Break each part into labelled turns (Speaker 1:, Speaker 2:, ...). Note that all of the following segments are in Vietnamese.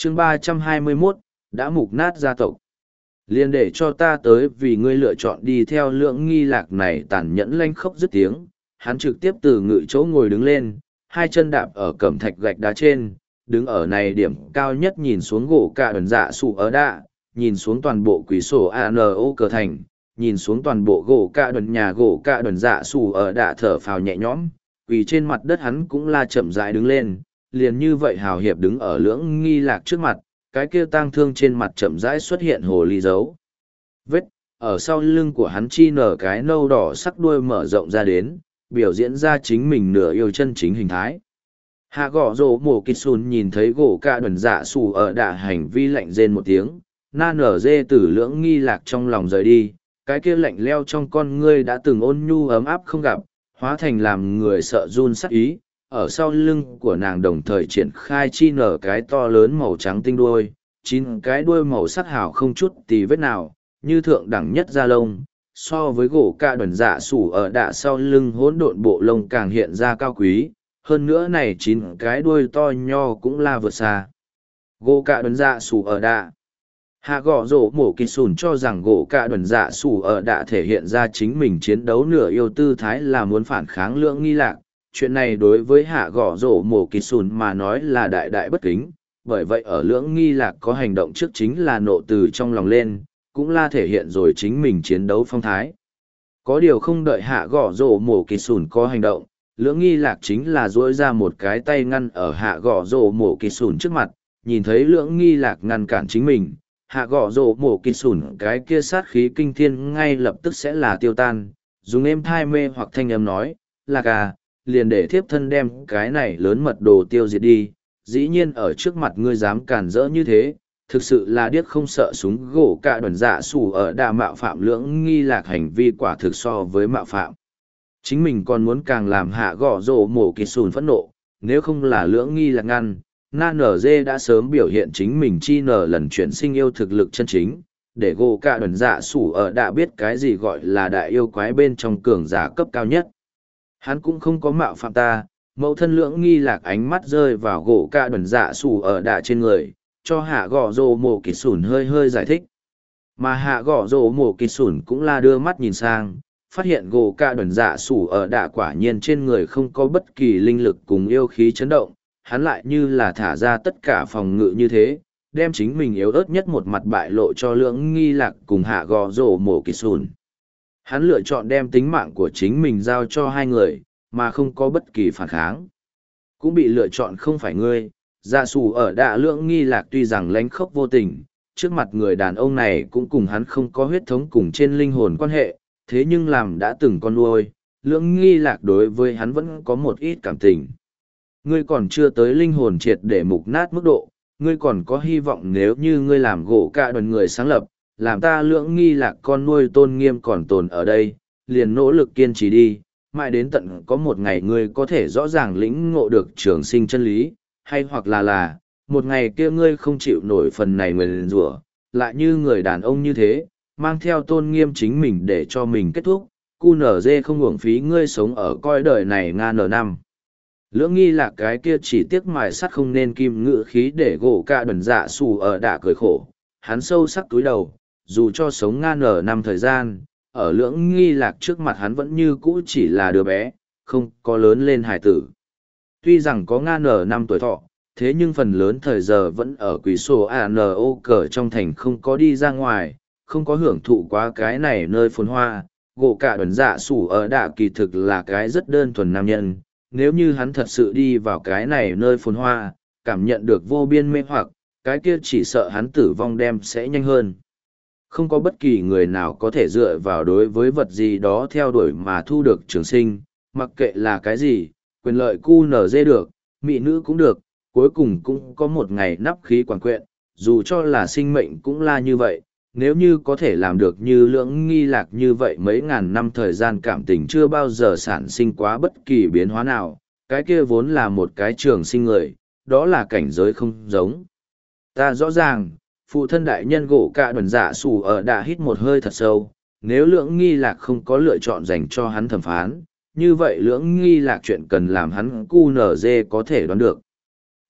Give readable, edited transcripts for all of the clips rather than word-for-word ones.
Speaker 1: chương 321, đã mục nát gia tộc. Liên để cho ta tới vì ngươi lựa chọn đi theo Lưỡng Nghi Lạc này tàn nhẫn lanh khốc dứt tiếng, hắn trực tiếp từ ngự chỗ ngồi đứng lên, hai chân đạp ở cẩm thạch gạch đá trên, đứng ở này điểm cao nhất nhìn xuống gỗ cả ẩn dạ sủ ở đạ, nhìn xuống toàn bộ quỷ sổ ANO cờ thành, nhìn xuống toàn bộ gỗ cả ẩn nhà gỗ cả ẩn dạ sủ ở đạ thở phào nhẹ nhõm, vì trên mặt đất hắn cũng la chậm rãi đứng lên, liền như vậy hào hiệp đứng ở Lưỡng Nghi Lạc trước mặt, cái kia tang thương trên mặt chậm rãi xuất hiện hồ ly dấu. Vết, ở sau lưng của hắn chi nở cái nâu đỏ sắc đuôi mở rộng ra đến, biểu diễn ra chính mình nửa yêu chân chính hình thái. Hạ gõ rổ mổ kịch xùn nhìn thấy gỗ cả đần dạ xù ở đạ hành vi lạnh rên một tiếng, na nở dê từ Lưỡng Nghi Lạc trong lòng rời đi, cái kia lạnh leo trong con ngươi đã từng ôn nhu ấm áp không gặp, hóa thành làm người sợ run sắc ý, ở sau lưng của nàng đồng thời triển khai chi nở cái to lớn màu trắng tinh đuôi, 9 cái đuôi màu sắc hảo không chút tì vết nào, như thượng đẳng nhất da lông, so với gỗ cả đần dạ sủ ở đạ sau lưng hỗn độn bộ lông càng hiện ra cao quý, hơn nữa này 9 cái đuôi to nho cũng là vượt xa. Gỗ cả đần dạ sủ ở đạ. Hạ gõ rổ mổ kịch sùn cho rằng gỗ cả đần dạ sủ ở đạ thể hiện ra chính mình chiến đấu nửa yêu tư thái là muốn phản kháng Lưỡng Nghi Lạc. Chuyện này đối với hạ gõ rổ mổ kịch sùn mà nói là đại đại bất kính, bởi vậy ở Lưỡng Nghi Lạc có hành động trước chính là nộ từ trong lòng lên, cũng là thể hiện rồi chính mình chiến đấu phong thái. Có điều không đợi hạ gõ rổ mổ kịch sùn có hành động, Lưỡng Nghi Lạc chính là duỗi ra một cái tay ngăn ở hạ gõ rổ mổ kịch sùn trước mặt, nhìn thấy Lưỡng Nghi Lạc ngăn cản chính mình, hạ gõ rổ mổ kịch sùn cái kia sát khí kinh thiên ngay lập tức sẽ là tiêu tan, dùng êm thai mê hoặc thanh âm nói, Lạc à, liền để thiếp thân đem cái này lớn mật đồ tiêu diệt đi, dĩ nhiên ở trước mặt ngươi dám cản rỡ như thế, thực sự là điếc không sợ súng gỗ cả đần dạ sủ ở đà mạo phạm Lưỡng Nghi Lạc hành vi quả thực so với mạo phạm. Chính mình còn muốn càng làm hạ gõ rổ mổ kịch sùn phẫn nộ, nếu không là Lưỡng Nghi Lạc ngăn, na nở dê đã sớm biểu hiện chính mình chi nở lần chuyển sinh yêu thực lực chân chính, để gỗ cả đần dạ sủ ở đà biết cái gì gọi là đại yêu quái bên trong cường giả cấp cao nhất. Hắn cũng không có mạo phạm ta, mẫu thân Lưỡng Nghi Lạc ánh mắt rơi vào gỗ cả đần dạ sủ ở đà trên người, cho hạ gõ rổ mổ kịch sùn hơi hơi giải thích. Mà hạ gõ rổ mổ kịch sùn cũng là đưa mắt nhìn sang, phát hiện gỗ cả đần dạ sủ ở đà quả nhiên trên người không có bất kỳ linh lực cùng yêu khí chấn động, hắn lại như là thả ra tất cả phòng ngự như thế, đem chính mình yếu ớt nhất một mặt bại lộ cho Lưỡng Nghi Lạc cùng hạ gõ rổ mổ kịch sùn. Hắn lựa chọn đem tính mạng của chính mình giao cho hai người, mà không có bất kỳ phản kháng. Cũng bị lựa chọn không phải ngươi, dạ sủ ở đạ Lưỡng Nghi Lạc tuy rằng lánh khóc vô tình, trước mặt người đàn ông này cũng cùng hắn không có huyết thống cùng trên linh hồn quan hệ, thế nhưng làm đã từng con nuôi, Lưỡng Nghi Lạc đối với hắn vẫn có một ít cảm tình. Ngươi còn chưa tới linh hồn triệt để mục nát mức độ, ngươi còn có hy vọng nếu như ngươi làm gỗ cả đoàn người sáng lập, làm ta Lưỡng Nghi Lạc con nuôi tôn nghiêm còn tồn ở đây, liền nỗ lực kiên trì đi, mãi đến tận có một ngày ngươi có thể rõ ràng lĩnh ngộ được trường sinh chân lý, hay hoặc là, một ngày kia ngươi không chịu nổi phần này nguyền rủa, lại như người đàn ông như thế, mang theo tôn nghiêm chính mình để cho mình kết thúc, QNZ không uổng phí ngươi sống ở coi đời này ngàn năm. Lưỡng Nghi Lạc cái kia chỉ tiếc mài sắt không nên kim ngự khí để gỗ cả đần dạ xù ở đạ cười khổ, hắn sâu sắc túi đầu, dù cho sống ngàn năm thời gian, ở Lưỡng Nghi Lạc trước mặt hắn vẫn như cũ chỉ là đứa bé, không có lớn lên hải tử. Tuy rằng có ngàn năm tuổi thọ, thế nhưng phần lớn thời giờ vẫn ở quỷ sổ ANO cờ trong thành không có đi ra ngoài, không có hưởng thụ quá cái này nơi phồn hoa. Gỗ cả đần dạ sủ ở đạ kỳ thực là cái rất đơn thuần nam nhân, nếu như hắn thật sự đi vào cái này nơi phồn hoa, cảm nhận được vô biên mê hoặc, cái kia chỉ sợ hắn tử vong đem sẽ nhanh hơn. Không có bất kỳ người nào có thể dựa vào đối với vật gì đó theo đuổi mà thu được trường sinh, mặc kệ là cái gì, quyền lợi QNZ được, mỹ nữ cũng được, cuối cùng cũng có một ngày nắp khí quản quyện, dù cho là sinh mệnh cũng là như vậy, nếu như có thể làm được như Lưỡng Nghi Lạc như vậy mấy ngàn năm thời gian cảm tình chưa bao giờ sản sinh quá bất kỳ biến hóa nào, cái kia vốn là một cái trường sinh người, đó là cảnh giới không giống. Ta rõ ràng, phụ thân đại nhân gỗ cả đần dạ sủ ở đã hít một hơi thật sâu, nếu Lưỡng Nghi Lạc không có lựa chọn dành cho hắn thẩm phán, như vậy Lưỡng Nghi Lạc chuyện cần làm hắn QNZ có thể đoán được.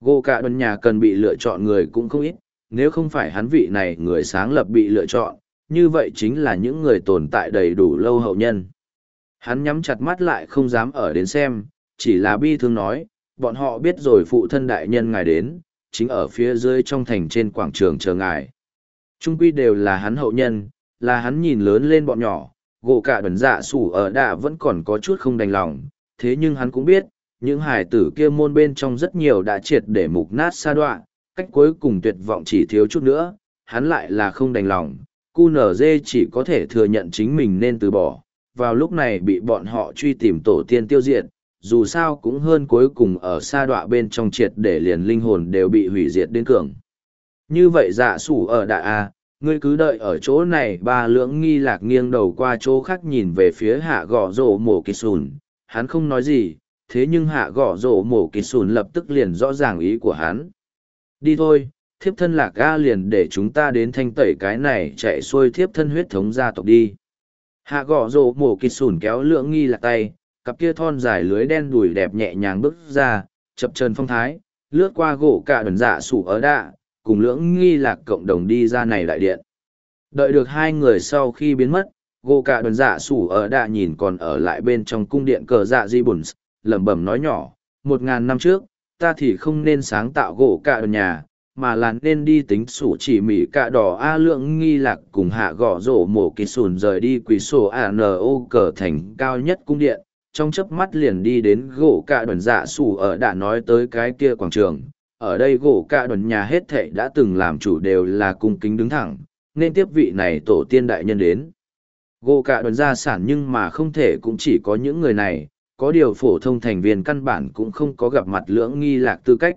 Speaker 1: Gỗ cả đồn nhà cần bị lựa chọn người cũng không ít, nếu không phải hắn vị này người sáng lập bị lựa chọn, như vậy chính là những người tồn tại đầy đủ lâu hậu nhân. Hắn nhắm chặt mắt lại không dám ở đến xem, chỉ là bi thương nói, bọn họ biết rồi phụ thân đại nhân ngài đến, chính ở phía dưới trong thành trên quảng trường chờ ngài. Trung quy đều là hắn hậu nhân, là hắn nhìn lớn lên bọn nhỏ, gỗ cả đần dạ sủ ở đạ vẫn còn có chút không đành lòng, thế nhưng hắn cũng biết, những hài tử kia môn bên trong rất nhiều đã triệt để mục nát sa đoạ, cách cuối cùng tuyệt vọng chỉ thiếu chút nữa, hắn lại là không đành lòng, QNZ chỉ có thể thừa nhận chính mình nên từ bỏ, vào lúc này bị bọn họ truy tìm tổ tiên tiêu diệt, dù sao cũng hơn cuối cùng ở sa đoạ bên trong triệt để liền linh hồn đều bị hủy diệt đến cường. Như vậy dạ sủ ở đạ A, ngươi cứ đợi ở chỗ này. Ba lưỡng nghi lạc nghiêng đầu qua chỗ khác nhìn về phía hạ gõ rổ mổ kỳ sùn, hắn không nói gì, thế nhưng hạ gõ rổ mổ kỳ sùn lập tức liền rõ ràng ý của hắn. Đi thôi, thiếp thân lạc A liền để chúng ta đến thanh tẩy cái này chạy xuôi thiếp thân huyết thống gia tộc đi. Hạ gõ rổ mổ kỳ sùn kéo lưỡng nghi lạc tay, cặp kia thon dài lưới đen đùi đẹp nhẹ nhàng bước ra, chập chân phong thái, lướt qua gỗ cả đần dạ sủ ở đạ, cùng lưỡng nghi lạc cộng đồng đi ra này đại điện. Đợi được hai người sau khi biến mất, gỗ cả đần dạ sủ ở đạ nhìn còn ở lại bên trong cung điện cờ dạ di bùn, lẩm bẩm nói nhỏ, 1000 năm trước, ta thì không nên sáng tạo gỗ cả đần nhà, mà là nên đi tính sủ chỉ mỉ cả đỏ A lượng nghi lạc cùng hạ gõ rổ mổ kỳ sùn rời đi quỷ sổ ANO cờ thành cao nhất cung điện, trong chớp mắt liền đi đến gỗ cả đần dạ sủ ở đã nói tới cái kia quảng trường. Ở đây gỗ cả đần nhà hết thệ đã từng làm chủ đều là cung kính đứng thẳng, nên tiếp vị này tổ tiên đại nhân đến. Gỗ cả đần gia sản nhưng mà không thể cũng chỉ có những người này, có điều phổ thông thành viên căn bản cũng không có gặp mặt lưỡng nghi lạc tư cách.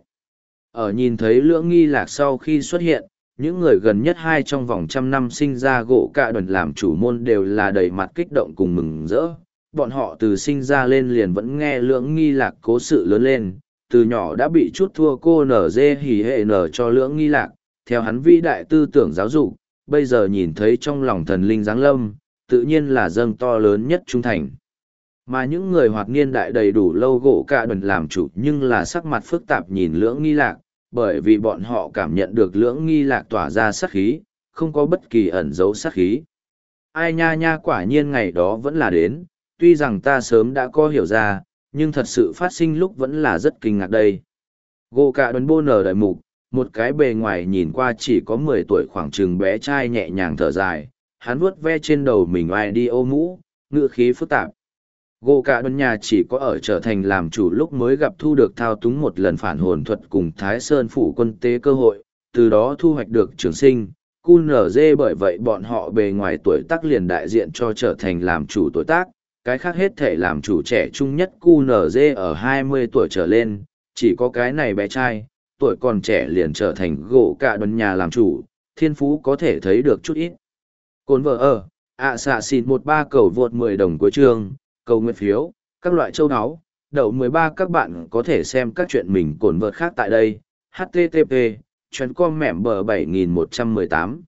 Speaker 1: Ở nhìn thấy lưỡng nghi lạc sau khi xuất hiện, những người gần nhất hai trong vòng 100 năm sinh ra gỗ cả đần làm chủ môn đều là đầy mặt kích động cùng mừng rỡ. Bọn họ từ sinh ra lên liền vẫn nghe lưỡng nghi lạc cố sự lớn lên, từ nhỏ đã bị chút thua cô nở dê hỉ hệ nở cho lưỡng nghi lạc, theo hắn vĩ đại tư tưởng giáo dục, bây giờ nhìn thấy trong lòng thần linh giáng lâm, tự nhiên là dâng to lớn nhất trung thành. Mà những người hoạt niên đại đầy đủ lâu gỗ cả đần làm chủ nhưng là sắc mặt phức tạp nhìn lưỡng nghi lạc, bởi vì bọn họ cảm nhận được lưỡng nghi lạc tỏa ra sát khí, không có bất kỳ ẩn dấu sát khí. Ai nha nha, quả nhiên ngày đó vẫn là đến, tuy rằng ta sớm đã có hiểu ra, nhưng thật sự phát sinh lúc vẫn là rất kinh ngạc đây. Gỗ cả đần bô nở đợi mục, một cái bề ngoài nhìn qua chỉ có 10 tuổi khoảng chừng bé trai nhẹ nhàng thở dài, hắn vuốt ve trên đầu mình ai đi ô mũ, ngữ khí phức tạp. Gỗ cả đần nhà chỉ có ở trở thành làm chủ lúc mới gặp thu được thao túng một lần phản hồn thuật cùng Thái Sơn phủ quân tế cơ hội, từ đó thu hoạch được trường sinh. QNZ bởi vậy bọn họ bề ngoài tuổi tác liền đại diện cho trở thành làm chủ tuổi tác, cái khác hết thể làm chủ trẻ trung nhất QNZ ở 20 tuổi trở lên, chỉ có cái này bé trai, tuổi còn trẻ liền trở thành gỗ cả đần nhà làm chủ, thiên phú có thể thấy được chút ít. Cồn vợ ở, xạ xịt 13 cầu vượt 10 đồng cuối chương, cầu nguyện phiếu, các loại châu áo, đậu 13 các bạn có thể xem các chuyện mình cồn vợt khác tại đây, http, chuyến com mẻm bờ 7118.